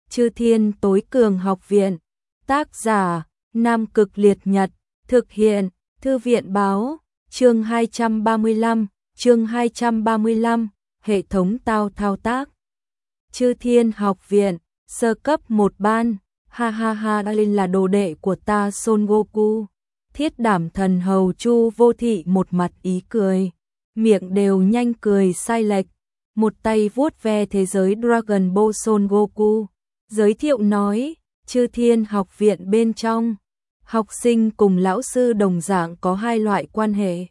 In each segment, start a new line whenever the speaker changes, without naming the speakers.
Chư Thiên Tối Cường Học Viện. Tác giả Nam Cực Liệt Nhật. Thực hiện Thư viện Báo. Chương 235. Hệ thống thao tác. Chư Thiên Học Viện. Sơ cấp 1 ban. Ha ha ha, Dalin là đồ đệ của ta Son Goku. Thiết Đảm Thần Hầu Chu Vô Thị một mặt ý cười, miệng đều nhanh cười sai lệch, một tay vuốt ve thế giới Dragon Ball Son Goku, giới thiệu nói, Chư Thiên Học Viện bên trong, học sinh cùng lão sư đồng dạng có hai loại quan hệ.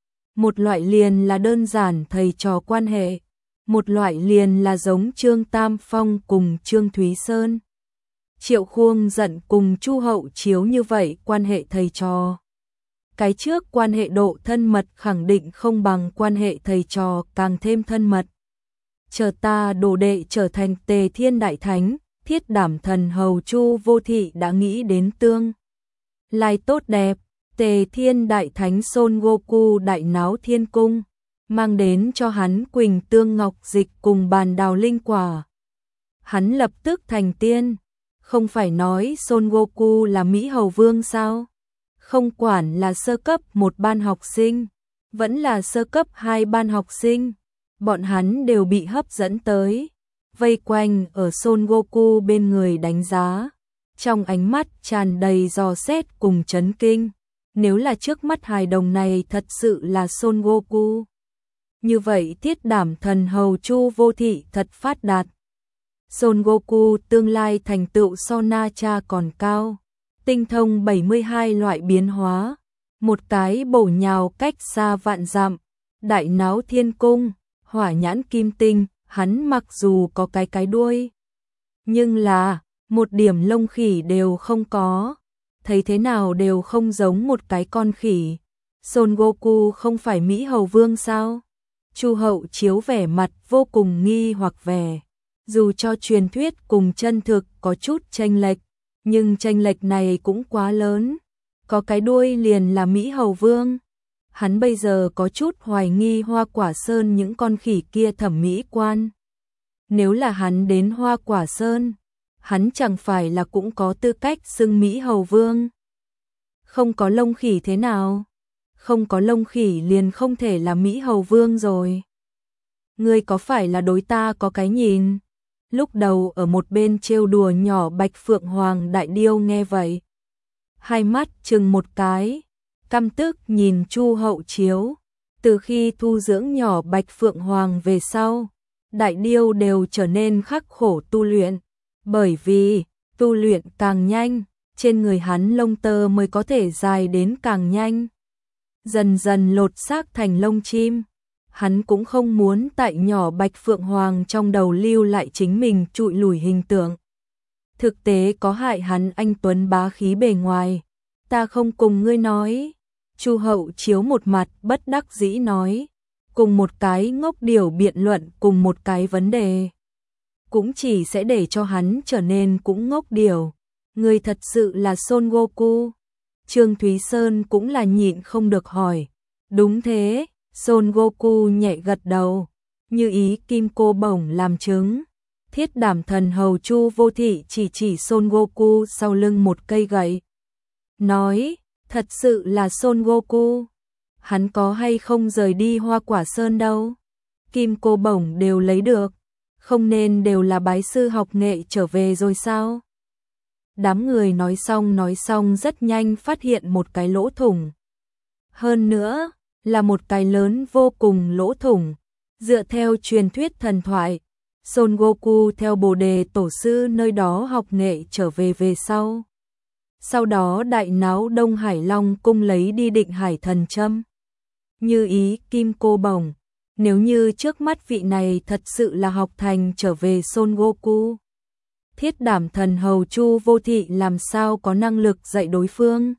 Một loại liền là đơn giản thầy trò quan hệ, một loại liền là giống Trương Tam Phong cùng Trương Thúy Sơn, Triệu Khuông Giận cùng Chu Hậu Chiếu như vậy quan hệ thầy trò. Cái trước quan hệ độ thân mật khẳng định không bằng quan hệ thầy trò càng thêm thân mật. Chờ ta đồ đệ trở thành Tề Thiên Đại Thánh, Thiết Đảm Thần Hầu Chu Vô Thị đã nghĩ đến tương lai tốt đẹp. Tề Thiên Đại Thánh Son Goku đại náo thiên cung, mang đến cho hắn Quỳnh Tương Ngọc Dịch cùng Bàn Đào Linh Quả. Hắn lập tức thành tiên. Không phải nói Son Goku là Mỹ Hầu Vương sao? Không quản là sơ cấp 1 ban học sinh, vẫn là sơ cấp 2 ban học sinh, bọn hắn đều bị hấp dẫn tới, vây quanh ở Son Goku bên người đánh giá, trong ánh mắt tràn đầy dò xét cùng chấn kinh. Nếu là trước mắt hài đồng này thật sự là Son Goku, như vậy Thiết Đảm Thần Hầu Chu Vô Thị thật phát đạt. Son Goku tương lai thành tựu so Na Cha còn cao, tinh thông 72 loại biến hóa, một cái bổ nhào cách xa vạn dặm, đại náo thiên cung, hỏa nhãn kim tinh, hắn mặc dù có cái đuôi, nhưng là một điểm lông khỉ đều không có, thấy thế nào đều không giống một cái con khỉ. Son Goku không phải Mỹ Hầu Vương sao? Chu Hậu Chiếu vẻ mặt vô cùng nghi hoặc vẻ. Dù cho truyền thuyết cùng chân thực có chút chênh lệch, nhưng chênh lệch này cũng quá lớn. Có cái đuôi liền là Mỹ Hầu Vương. Hắn bây giờ có chút hoài nghi Hoa Quả Sơn những con khỉ kia thẩm mỹ quan. Nếu là hắn đến Hoa Quả Sơn, hắn chẳng phải là cũng có tư cách xưng Mỹ Hầu Vương. Không có lông khỉ thế nào? Không có lông khỉ liền không thể là Mỹ Hầu Vương rồi. Ngươi có phải là đối ta có cái nhìn? Lúc đầu ở một bên trêu đùa nhỏ Bạch Phượng Hoàng Đại Điêu nghe vậy, hai mắt chừng một cái, căm tức nhìn Chu Hậu Chiếu. Từ khi thu dưỡng nhỏ Bạch Phượng Hoàng về sau, Đại Điêu đều trở nên khắc khổ tu luyện, bởi vì tu luyện càng nhanh, trên người hắn lông tơ mới có thể dài đến càng nhanh, dần dần lột xác thành lông chim. Hắn cũng không muốn tại nhỏ Bạch Phượng Hoàng trong đầu lưu lại chính mình trụi lủi hình tượng. Thực tế có hại hắn anh tuấn bá khí bề ngoài. Ta không cùng ngươi nói. Chu Hậu Chiếu một mặt bất đắc dĩ nói. Cùng một cái ngốc điểu biện luận cùng một cái vấn đề, cũng chỉ sẽ để cho hắn trở nên cũng ngốc điểu. Ngươi thật sự là Son Goku? Trương Thúy Sơn cũng là nhịn không được hỏi. Đúng thế. Son Goku nhẹ gật đầu, như ý kim cô bổng làm chứng. Thiết Đảm Thần Hầu Chu Vô Thị chỉ Son Goku sau lưng một cây gậy, nói, thật sự là Son Goku. Hắn có hay không rời đi Hoa Quả Sơn đâu? Kim cô bổng đều lấy được, không nên đều là bái sư học nghệ trở về rồi sao? Đám người nói xong rất nhanh phát hiện một cái lỗ thủng. Hơn nữa, là một cái lớn vô cùng lỗ thủng. Dựa theo truyền thuyết thần thoại, Son Goku theo Bồ Đề Tổ sư nơi đó học nghệ trở về sau. Sau đó đại náo Đông Hải Long cung lấy đi Định Hải Thần Châm. Như ý kim cô bổng, nếu như trước mắt vị này thật sự là học thành trở về Son Goku, Thiết Đảm Thần Hầu Chu Vô Thị làm sao có năng lực dạy đối phương.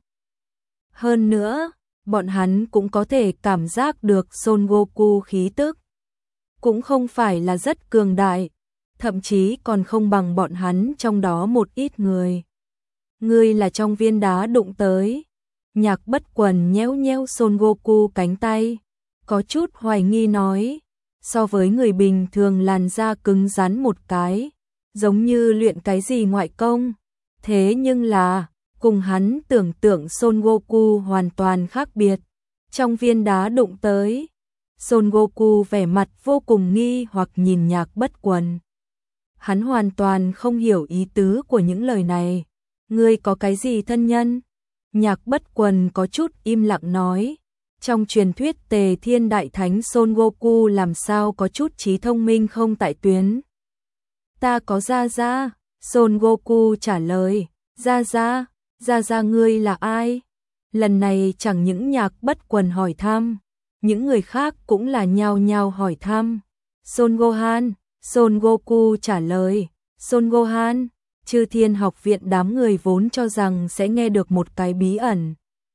Hơn nữa, bọn hắn cũng có thể cảm giác được Son Goku khí tức, cũng không phải là rất cường đại, thậm chí còn không bằng bọn hắn trong đó một ít người. Ngươi là trong viên đá đụng tới. Nhạc Bất Quần nhéo nhéo Son Goku cánh tay, có chút hoài nghi nói, so với người bình thường làn da cứng rắn một cái, giống như luyện cái gì ngoại công. Thế nhưng là, cùng hắn tưởng tượng Son Goku hoàn toàn khác biệt. Trong viên đá đụng tới, Son Goku vẻ mặt vô cùng nghi hoặc nhìn Nhạc Bất Quần. Hắn hoàn toàn không hiểu ý tứ của những lời này. Ngươi có cái gì thân nhân? Nhạc Bất Quần có chút im lặng nói. Trong truyền thuyết Tề Thiên Đại Thánh Son Goku làm sao có chút trí thông minh không tại tuyến. Ta có Gia Gia. Son Goku trả lời. Gia Gia, Gia Gia ngươi là ai? Lần này chẳng những Nhạc Bất Quần hỏi thăm, những người khác cũng là nhao nhao hỏi thăm. Son Gohan, Son Goku trả lời. Son Gohan, Chư Thiên Học Viện đám người vốn cho rằng sẽ nghe được một cái bí ẩn.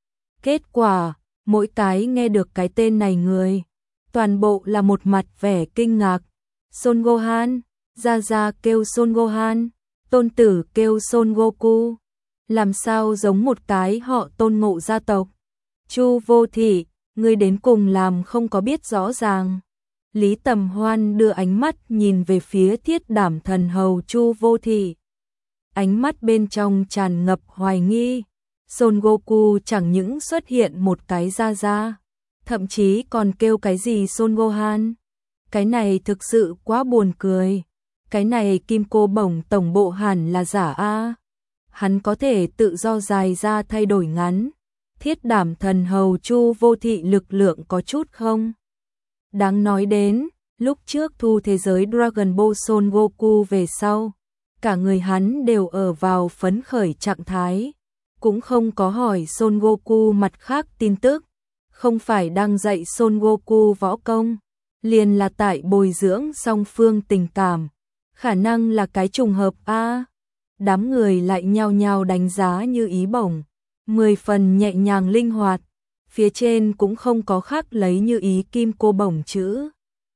Kết quả, mỗi cái nghe được cái tên này người, toàn bộ là một mặt vẻ kinh ngạc. Son Gohan, Gia Gia kêu Son Gohan, tôn tử kêu Son Goku. Làm sao giống một cái họ Tôn Ngộ gia tộc. Chu Vô Thị, ngươi đến cùng làm không có biết rõ ràng. Lý Tầm Hoan đưa ánh mắt nhìn về phía Thiết Đảm Thần Hầu Chu Vô Thị. Ánh mắt bên trong tràn ngập hoài nghi. Son Goku chẳng những xuất hiện một cái Gia Gia, thậm chí còn kêu cái gì Son Gohan. Cái này thực sự quá buồn cười. Cái này Kim Cô Bổng tổng bộ hẳn là giả a. Hắn có thể tự do dài ra thay đổi ngắn. Thiết Đảm Thần Hầu Chu Vô Thị lực lượng có chút không? Đáng nói đến, lúc trước thu thế giới Dragon Ball Son Goku về sau, cả người hắn đều ở vào phấn khởi trạng thái, cũng không có hỏi Son Goku mặt khác tin tức, không phải đang dạy Son Goku võ công, liền là tại bồi dưỡng song phương tình cảm, khả năng là cái trùng hợp a. Đám người lại nhao nhao đánh giá như ý bổng, 10 phần nhẹ nhàng linh hoạt, phía trên cũng không có khắc lấy như ý Kim Cô Bổng chữ.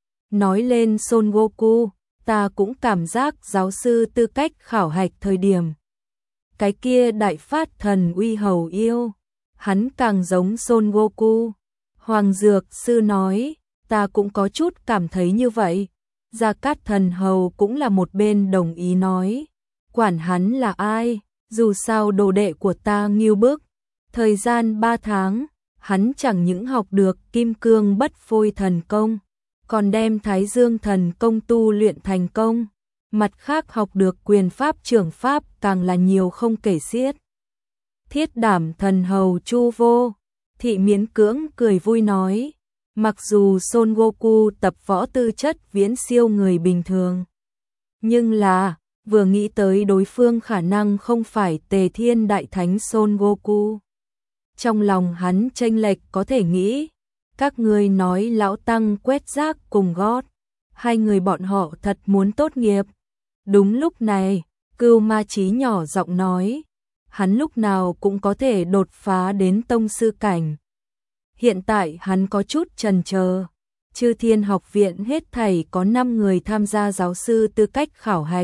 Nói lên Son Goku, ta cũng cảm giác giáo sư tư cách khảo hạch thời điểm. Cái kia đại phát thần uy hầu yêu, hắn càng giống Son Goku. Hoàng Dược Sư nói, ta cũng có chút cảm thấy như vậy. Gia Cát Thần Hầu cũng là một bên đồng ý nói. Quản hắn là ai, dù sao đồ đệ của ta nghiêu bức. Thời gian 3 tháng, hắn chẳng những học được Kim Cương Bất Phôi Thần Công, còn đem Thái Dương Thần Công tu luyện thành công. Mặt khác học được quyền pháp trưởng pháp càng là nhiều không kể xiết. Thiết Đảm Thần Hầu Chu Vô Thị miễn cưỡng cười vui nói, mặc dù Son Goku tập võ tư chất viễn siêu người bình thường, nhưng là vừa nghĩ tới đối phương khả năng không phải Tề Thiên Đại Thánh Son Goku. Trong lòng hắn chênh lệch có thể nghĩ, các ngươi nói lão tăng quét rác cùng gót, hai người bọn họ thật muốn tốt nghiệp. Đúng lúc này, Cưu Ma Chí nhỏ giọng nói, hắn lúc nào cũng có thể đột phá đến tông sư cảnh. Hiện tại hắn có chút chần chờ. Chư Thiên Học Viện hết thảy có 5 người tham gia giáo sư tư cách khảo hạch.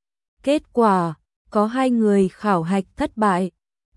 Kết quả, có 2 người khảo hạch thất bại,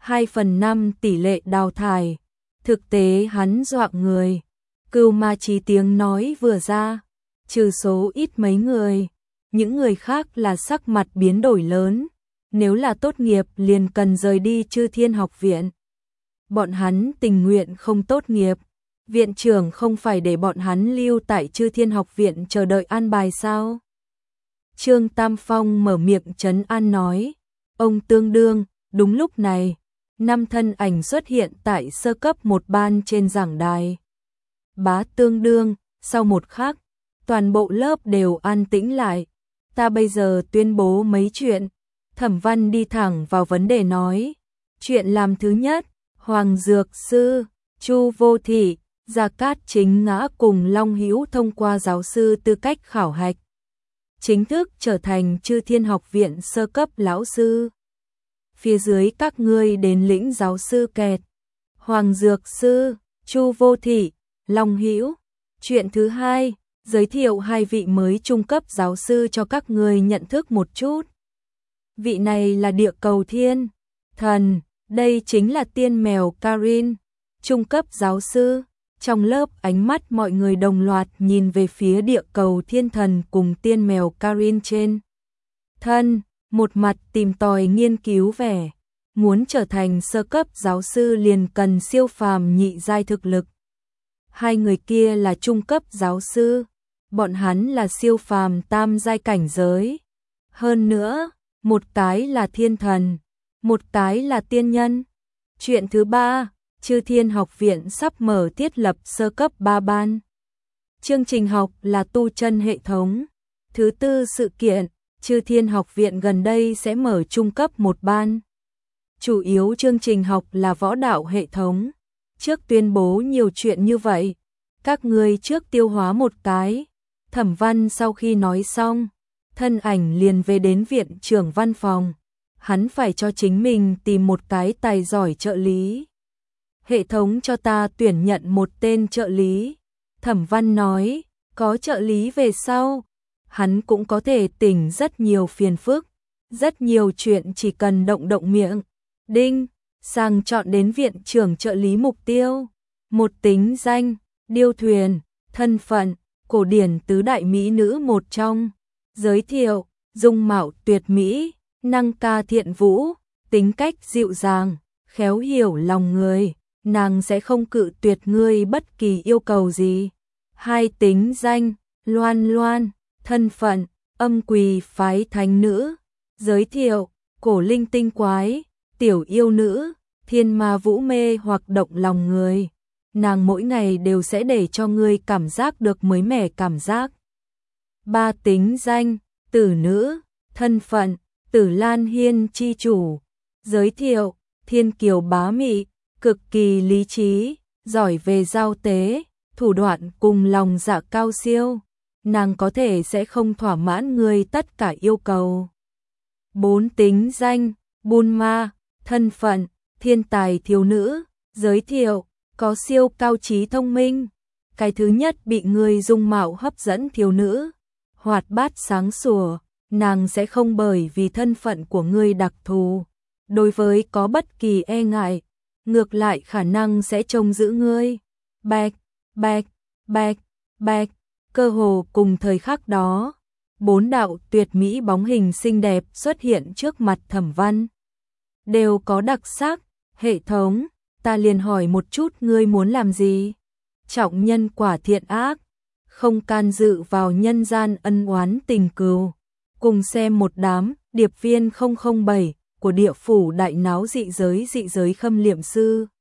2/5 tỷ lệ đào thải. Thực tế hắn dọa người. Cưu Ma Chí tiếng nói vừa ra, trừ số ít mấy người, những người khác là sắc mặt biến đổi lớn. Nếu là tốt nghiệp liền cần rời đi Chư Thiên Học Viện. Bọn hắn tình nguyện không tốt nghiệp. Viện trưởng không phải để bọn hắn lưu tại Chư Thiên Học Viện chờ đợi an bài sao? Trương Tam Phong mở miệng trấn an nói. Ông tương đương, đúng lúc này, 5 thân ảnh xuất hiện tại sơ cấp 1 ban trên giảng đài. Bá tương đương, sau một khắc, toàn bộ lớp đều an tĩnh lại. Ta bây giờ tuyên bố mấy chuyện. Thẩm Văn đi thẳng vào vấn đề nói. Chuyện làm thứ nhất, Hoàng Dược Sư, Chu Vô Thị, Gia Cát Chính Ngã cùng Long Hữu thông qua giáo sư tư cách khảo hạch, chính thức trở thành Chư Thiên Học Viện sơ cấp lão sư. Phía dưới các ngươi đến lĩnh giáo sư kẹt. Hoàng Dược Sư, Chu Vô Thị, Long Hữu. Chuyện thứ hai, giới thiệu 2 vị mới trung cấp giáo sư cho các ngươi nhận thức một chút. Vị này là Địa Cầu Thiên Thần, đây chính là tiên mèo Karin, trung cấp giáo sư. Trong lớp ánh mắt mọi người đồng loạt nhìn về phía Địa Cầu Thiên Thần cùng tiên mèo Karin trên. thân, một mặt tìm tòi nghiên cứu vẻ. Muốn trở thành sơ cấp giáo sư liền cần siêu phàm nhị giai thực lực. Hai người kia là trung cấp giáo sư, bọn hắn là siêu phàm tam giai cảnh giới. Hơn nữa, một cái là thiên thần, một cái là tiên nhân. Chuyện thứ ba, Chư Thiên Học Viện sắp mở thiết lập sơ cấp 3 ban. Chương trình học là tu chân hệ thống. Thứ tư sự kiện, Chư Thiên Học Viện gần đây sẽ mở trung cấp 1 ban. Chủ yếu chương trình học là võ đạo hệ thống. Trước tuyên bố nhiều chuyện như vậy, các ngươi trước tiêu hóa một cái. Thẩm Văn sau khi nói xong, thân ảnh liền về đến viện trưởng văn phòng. Hắn phải cho chính mình tìm một cái tài giỏi trợ lý. Hệ thống cho ta tuyển nhận một tên trợ lý. Thẩm Văn nói, có trợ lý về sau, hắn cũng có thể tỉnh rất nhiều phiền phức. Rất nhiều chuyện chỉ cần động động miệng. Đinh, sang chọn đến viện trưởng trợ lý mục tiêu. Một tính danh, điêu thuyền, thân phận, cổ điển tứ đại mỹ nữ một trong. Giới thiệu, dung mạo tuyệt mỹ, năng ca thiện vũ, tính cách dịu dàng, khéo hiểu lòng người, nàng sẽ không cự tuyệt ngươi bất kỳ yêu cầu gì. Hai tính danh, Loan Loan, thân phận, âm quỳ phái thánh nữ. Giới thiệu, cổ linh tinh quái, tiểu yêu nữ, thiên ma vũ mê hoặc động lòng người. Nàng mỗi ngày đều sẽ để cho ngươi cảm giác được mới mẻ cảm giác. Ba tính danh, tử nữ, thân phận, Tử Lan Hiên chi chủ. Giới thiệu, thiên kiều bá mị, cực kỳ lý trí, giỏi về giao tế, thủ đoạn cùng lòng dạ cao siêu. Nàng có thể sẽ không thỏa mãn ngươi tất cả yêu cầu. Bốn tính danh, Bun Ma, thân phận, thiên tài thiếu nữ. Giới thiệu, có siêu cao trí thông minh. Cái thứ nhất bị ngươi dung mạo hấp dẫn thiếu nữ. Hoạt bát sáng sủa, nàng sẽ không bởi vì thân phận của ngươi đặc thù, đối với có bất kỳ e ngại, ngược lại khả năng sẽ trông giữ ngươi. Bạch, bạch, bạch, bạch, cơ hồ cùng thời khắc đó, 4 đạo tuyệt mỹ bóng hình xinh đẹp xuất hiện trước mặt Thẩm Văn. Đều có đặc sắc, hệ thống, ta liền hỏi một chút ngươi muốn làm gì? Trọng nhân quả thiện ác, không can dự vào nhân gian ân oán tình cừu. Cùng xem một đám điệp viên 007 của địa phủ đại náo dị giới khâm liệm sư.